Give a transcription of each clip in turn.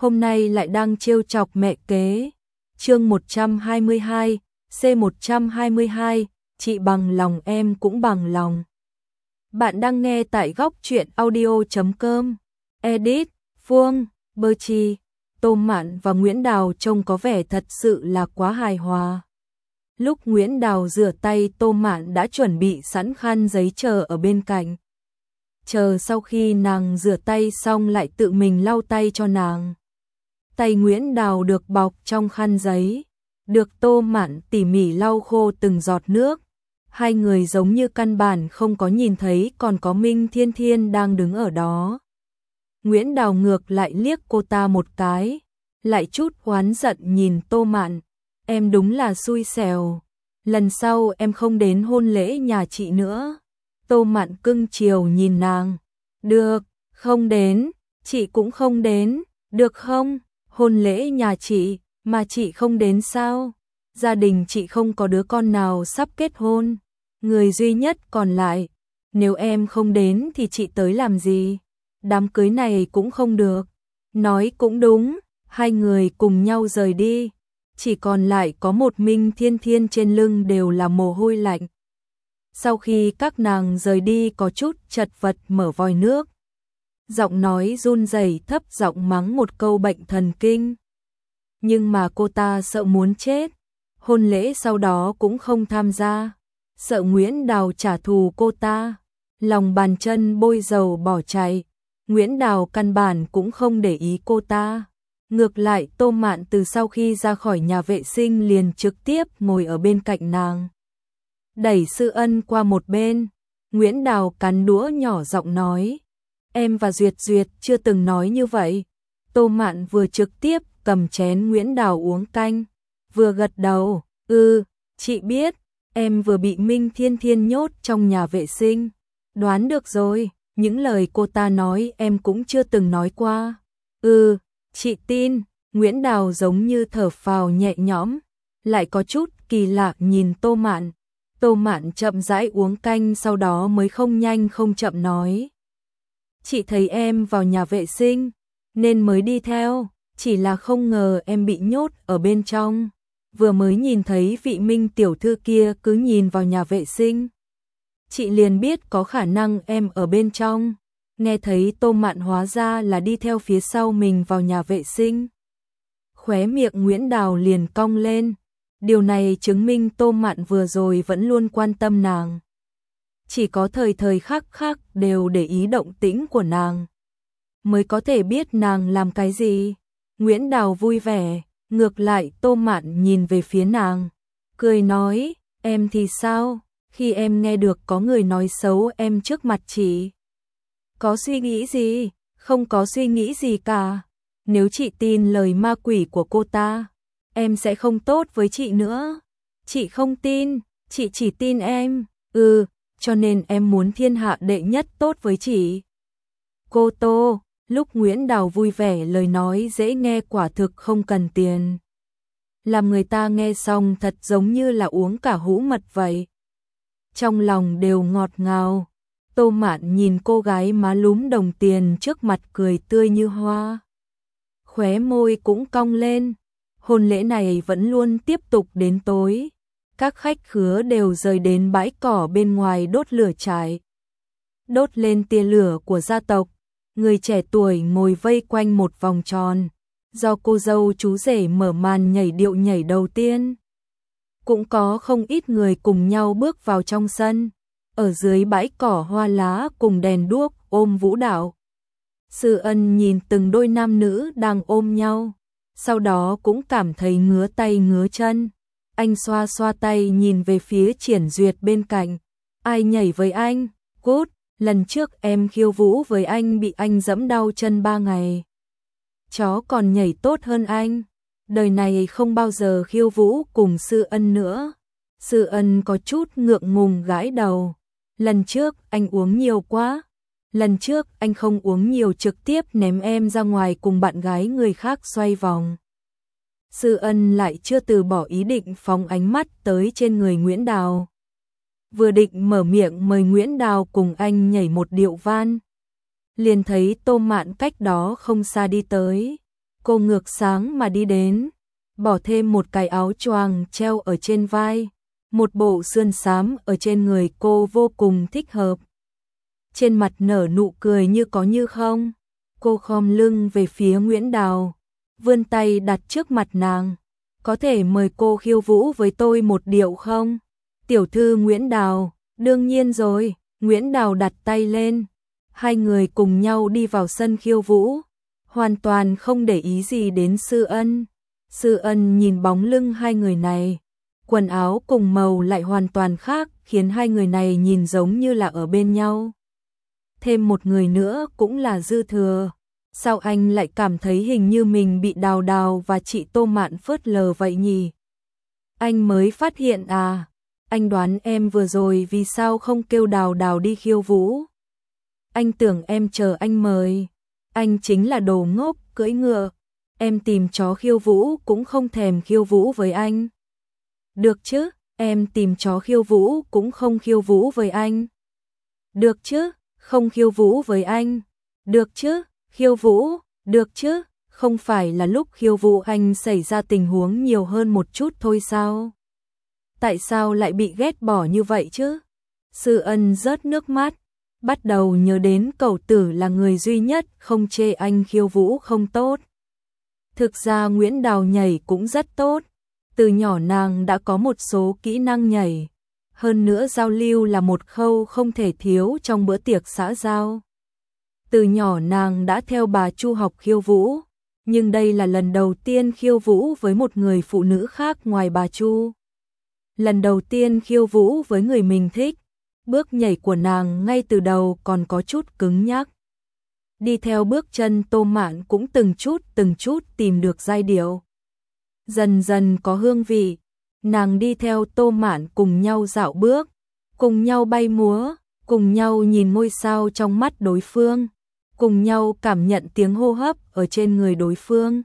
hôm nay lại đang trêu chọc mẹ kế. Chương 122, C122, chị bằng lòng em cũng bằng lòng. Bạn đang nghe tại góc truyện audio.com. Edit, Phương, Bơ Chi, Tô Mạn và Nguyễn Đào trông có vẻ thật sự là quá hài hòa. Lúc Nguyễn Đào rửa tay, Tô Mạn đã chuẩn bị sẵn khăn giấy chờ ở bên cạnh. Chờ sau khi nàng rửa tay xong lại tự mình lau tay cho nàng. Tay Nguyễn Đào được bọc trong khăn giấy, được Tô Mạn tỉ mỉ lau khô từng giọt nước. Hai người giống như căn bản không có nhìn thấy còn có Minh Thiên Thiên đang đứng ở đó. Nguyễn Đào ngược lại liếc cô ta một cái, lại chút oán giận nhìn Tô Mạn. Em đúng là xui xẻo, lần sau em không đến hôn lễ nhà chị nữa. Tô Mạn cưng chiều nhìn nàng. Được, không đến, chị cũng không đến, được không? Hôn lễ nhà chị, mà chị không đến sao? Gia đình chị không có đứa con nào sắp kết hôn, người duy nhất còn lại. Nếu em không đến thì chị tới làm gì? Đám cưới này cũng không được. Nói cũng đúng, hai người cùng nhau rời đi. Chỉ còn lại có một Minh Thiên Thiên, trên lưng đều là mồ hôi lạnh. Sau khi các nàng rời đi có chút chật vật mở vòi nước. Giọng nói run rẩy thấp giọng mắng một câu bệnh thần kinh. Nhưng mà cô ta sợ muốn chết. Hôn lễ sau đó cũng không tham gia. Sợ Nguyễn Đào trả thù cô ta. Lòng bàn chân bôi dầu bỏ chạy. Nguyễn Đào căn bản cũng không để ý cô ta. Ngược lại Tô Mạn từ sau khi ra khỏi nhà vệ sinh liền trực tiếp ngồi ở bên cạnh nàng. Đẩy Sư Ân qua một bên. Nguyễn Đào cắn đũa nhỏ giọng nói. Em và Duyệt Duyệt chưa từng nói như vậy. Tô Mạn vừa trực tiếp cầm chén Nguyễn Đào uống canh, vừa gật đầu. Chị biết, em vừa bị Minh Thiên Thiên nhốt trong nhà vệ sinh. Đoán được rồi, những lời cô ta nói em cũng chưa từng nói qua. Chị tin. Nguyễn Đào giống như thở phào nhẹ nhõm, lại có chút kỳ lạ nhìn Tô Mạn. Tô Mạn chậm rãi uống canh, sau đó mới không nhanh không chậm nói. Chị thấy em vào nhà vệ sinh, nên mới đi theo, chỉ là không ngờ em bị nhốt ở bên trong. Vừa mới nhìn thấy vị Minh tiểu thư kia cứ nhìn vào nhà vệ sinh, chị liền biết có khả năng em ở bên trong. Nghe thấy Tô Mạn hóa ra là đi theo phía sau mình vào nhà vệ sinh, khóe miệng Nguyễn Đào liền cong lên. Điều này chứng minh Tô Mạn vừa rồi vẫn luôn quan tâm nàng. Chỉ có thời khắc khác đều để ý động tĩnh của nàng, mới có thể biết nàng làm cái gì. Nguyễn Đào vui vẻ, ngược lại Tô Mạn nhìn về phía nàng, cười nói, em thì sao? Khi em nghe được có người nói xấu em trước mặt chị, có suy nghĩ gì? Không có suy nghĩ gì cả. Nếu chị tin lời ma quỷ của cô ta, em sẽ không tốt với chị nữa. Chị không tin, chị chỉ tin em. Cho nên em muốn thiên hạ đệ nhất tốt với chị. Cô Tô. Lúc Nguyễn Đào vui vẻ, lời nói dễ nghe quả thực không cần tiền, làm người ta nghe xong thật giống như là uống cả hũ mật vậy. Trong lòng đều ngọt ngào. Tô Mạn nhìn cô gái má lúm đồng tiền trước mặt cười tươi như hoa, khóe môi cũng cong lên. Hôn lễ này vẫn luôn tiếp tục đến tối. Các khách khứa đều rời đến bãi cỏ bên ngoài đốt lửa trại, đốt lên tia lửa của gia tộc. Người trẻ tuổi ngồi vây quanh một vòng tròn, do cô dâu chú rể mở màn nhảy điệu nhảy đầu tiên. Cũng có không ít người cùng nhau bước vào trong sân, ở dưới bãi cỏ hoa lá cùng đèn đuốc ôm vũ đạo. Sư Ân nhìn từng đôi nam nữ đang ôm nhau, sau đó cũng cảm thấy ngứa tay ngứa chân. Anh xoa xoa tay nhìn về phía Triển Duyệt bên cạnh. Ai nhảy với anh? Cút, lần trước em khiêu vũ với anh bị anh giẫm đau chân 3 ngày. Chó còn nhảy tốt hơn anh. Đời này không bao giờ khiêu vũ cùng Sư Ân nữa. Sư Ân có chút ngượng ngùng gãi đầu. Lần trước anh uống nhiều quá. Lần trước anh không uống nhiều, trực tiếp ném em ra ngoài cùng bạn gái người khác xoay vòng. Sư Ân lại chưa từ bỏ ý định phóng ánh mắt tới trên người Nguyễn Đào. Vừa định mở miệng mời Nguyễn Đào cùng anh nhảy một điệu van, liền thấy Tô Mạn cách đó không xa đi tới. Cô ngược sáng mà đi đến, bỏ thêm một cái áo choàng treo ở trên vai, một bộ sườn xám ở trên người cô vô cùng thích hợp. Trên mặt nở nụ cười như có như không, cô khom lưng về phía Nguyễn Đào, vươn tay đặt trước mặt nàng. Có thể mời cô khiêu vũ với tôi một điệu không? Tiểu thư Nguyễn Đào, đương nhiên rồi, Nguyễn Đào đặt tay lên. Hai người cùng nhau đi vào sân khiêu vũ, hoàn toàn không để ý gì đến Sư Ân. Sư Ân nhìn bóng lưng hai người này, quần áo cùng màu lại hoàn toàn khác, khiến hai người này nhìn giống như là ở bên nhau. Thêm một người nữa cũng là dư thừa. Sao anh lại cảm thấy hình như mình bị Đào Đào và chị Tô Mạn phớt lờ vậy nhỉ? Anh mới phát hiện à? Anh đoán em vừa rồi vì sao không kêu Đào Đào đi khiêu vũ? Anh tưởng em chờ anh mời. Anh chính là đồ ngốc, cưỡi ngựa. Em tìm chó khiêu vũ cũng không thèm khiêu vũ với anh. Được chứ, em tìm chó khiêu vũ cũng không khiêu vũ với anh. Được chứ, không khiêu vũ với anh. Được chứ, khiêu vũ, được chứ, không phải là lúc khiêu vũ anh xảy ra tình huống nhiều hơn một chút thôi sao? Tại sao lại bị ghét bỏ như vậy chứ? Sư Ân rớt nước mắt, bắt đầu nhớ đến cậu tử là người duy nhất không chê anh khiêu vũ không tốt. Thực ra Nguyễn Đào nhảy cũng rất tốt, từ nhỏ nàng đã có một số kỹ năng nhảy, hơn nữa giao lưu là một khâu không thể thiếu trong bữa tiệc xã giao. Từ nhỏ nàng đã theo bà Chu học khiêu vũ, nhưng đây là lần đầu tiên khiêu vũ với một người phụ nữ khác ngoài bà Chu. Lần đầu tiên khiêu vũ với người mình thích, bước nhảy của nàng ngay từ đầu còn có chút cứng nhắc. Đi theo bước chân Tô Mạn cũng từng chút tìm được giai điệu. Dần dần có hương vị, nàng đi theo Tô Mạn cùng nhau dạo bước, cùng nhau bay múa, cùng nhau nhìn ngôi sao trong mắt đối phương, cùng nhau cảm nhận tiếng hô hấp ở trên người đối phương.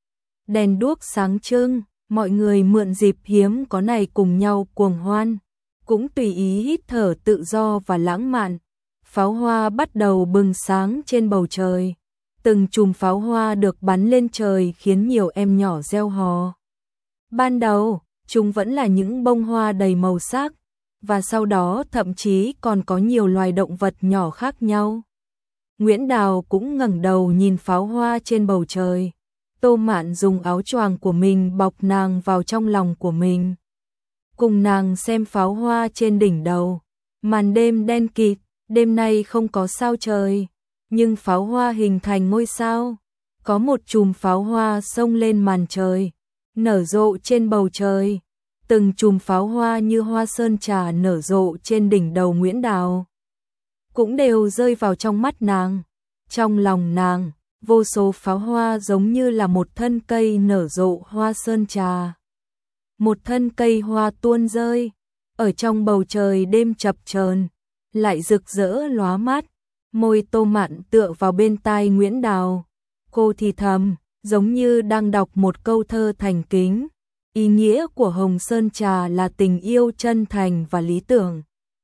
Đèn đuốc sáng trưng, mọi người mượn dịp hiếm có này cùng nhau cuồng hoan, cũng tùy ý hít thở tự do và lãng mạn. Pháo hoa bắt đầu bừng sáng trên bầu trời, từng chùm pháo hoa được bắn lên trời khiến nhiều em nhỏ reo hò. Ban đầu, chúng vẫn là những bông hoa đầy màu sắc, và sau đó thậm chí còn có nhiều loài động vật nhỏ khác nhau. Nguyễn Đào cũng ngẩng đầu nhìn pháo hoa trên bầu trời. Tô Mạn dùng áo choàng của mình bọc nàng vào trong lòng của mình, cùng nàng xem pháo hoa trên đỉnh đầu. Màn đêm đen kịt, đêm nay không có sao trời, nhưng pháo hoa hình thành ngôi sao. Có một chùm pháo hoa xông lên màn trời, nở rộ trên bầu trời. Từng chùm pháo hoa như hoa sơn trà nở rộ trên đỉnh đầu Nguyễn Đào, cũng đều rơi vào trong mắt nàng. Trong lòng nàng, vô số pháo hoa giống như là một thân cây nở rộ hoa sơn trà. Một thân cây hoa tuôn rơi, ở trong bầu trời đêm chập chờn, lại rực rỡ lóa mắt. Môi Tô Mạn tựa vào bên tai Nguyễn Đào, cô thì thầm, giống như đang đọc một câu thơ thành kính. Ý nghĩa của Hồng Sơn Trà là tình yêu chân thành và lý tưởng.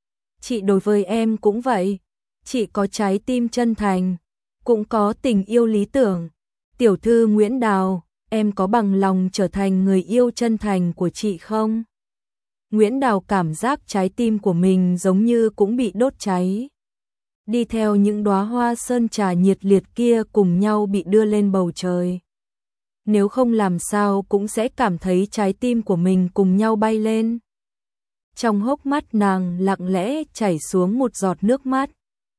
Chị đối với em cũng vậy, chị có trái tim chân thành, cũng có tình yêu lý tưởng. Tiểu thư Nguyễn Đào, em có bằng lòng trở thành người yêu chân thành của chị không? Nguyễn Đào cảm giác trái tim của mình giống như cũng bị đốt cháy. Đi theo những đóa hoa sơn trà nhiệt liệt kia cùng nhau bị đưa lên bầu trời. Nếu không làm sao cũng sẽ cảm thấy trái tim của mình cùng nhau bay lên. Trong hốc mắt nàng lặng lẽ chảy xuống một giọt nước mắt,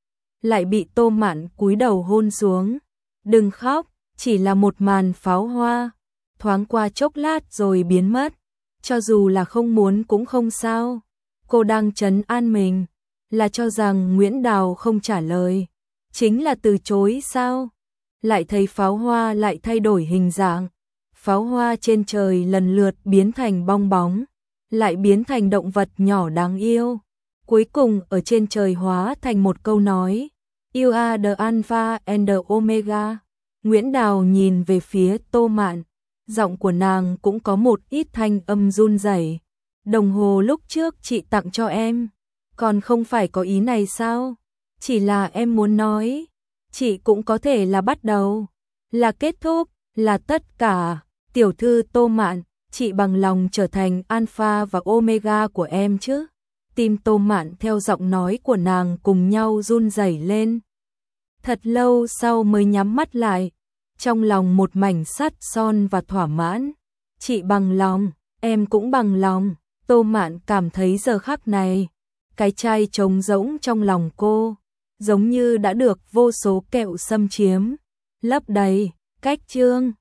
lại bị Tô Mạn cúi đầu hôn xuống. Đừng khóc, chỉ là một màn pháo hoa, thoáng qua chốc lát rồi biến mất, cho dù là không muốn cũng không sao. Cô đang trấn an mình, là cho rằng Nguyễn Đào không trả lời, chính là từ chối sao? Lại thấy pháo hoa lại thay đổi hình dạng, pháo hoa trên trời lần lượt biến thành bong bóng, lại biến thành động vật nhỏ đáng yêu. Cuối cùng ở trên trời hóa thành một câu nói, You are the Alpha and the Omega. Nguyễn Đào nhìn về phía Tô Mạn, giọng của nàng cũng có một ít thanh âm run rẩy. Đồng hồ lúc trước chị tặng cho em, còn không phải có ý này sao? Chỉ là em muốn nói, chị cũng có thể là bắt đầu, là kết thúc. là tất cả. Tiểu thư Tô Mạn, chị bằng lòng trở thành alpha và omega của em chứ? Tim Tô Mạn theo giọng nói của nàng cùng nhau run rẩy lên. Thật lâu sau mới nhắm mắt lại, trong lòng một mảnh sắt son và thỏa mãn. Chị bằng lòng, em cũng bằng lòng. Tô Mạn cảm thấy giờ khắc này, cái chai trống rỗng trong lòng cô, giống như đã được vô số kẹo xâm chiếm, lấp đầy. Cách chương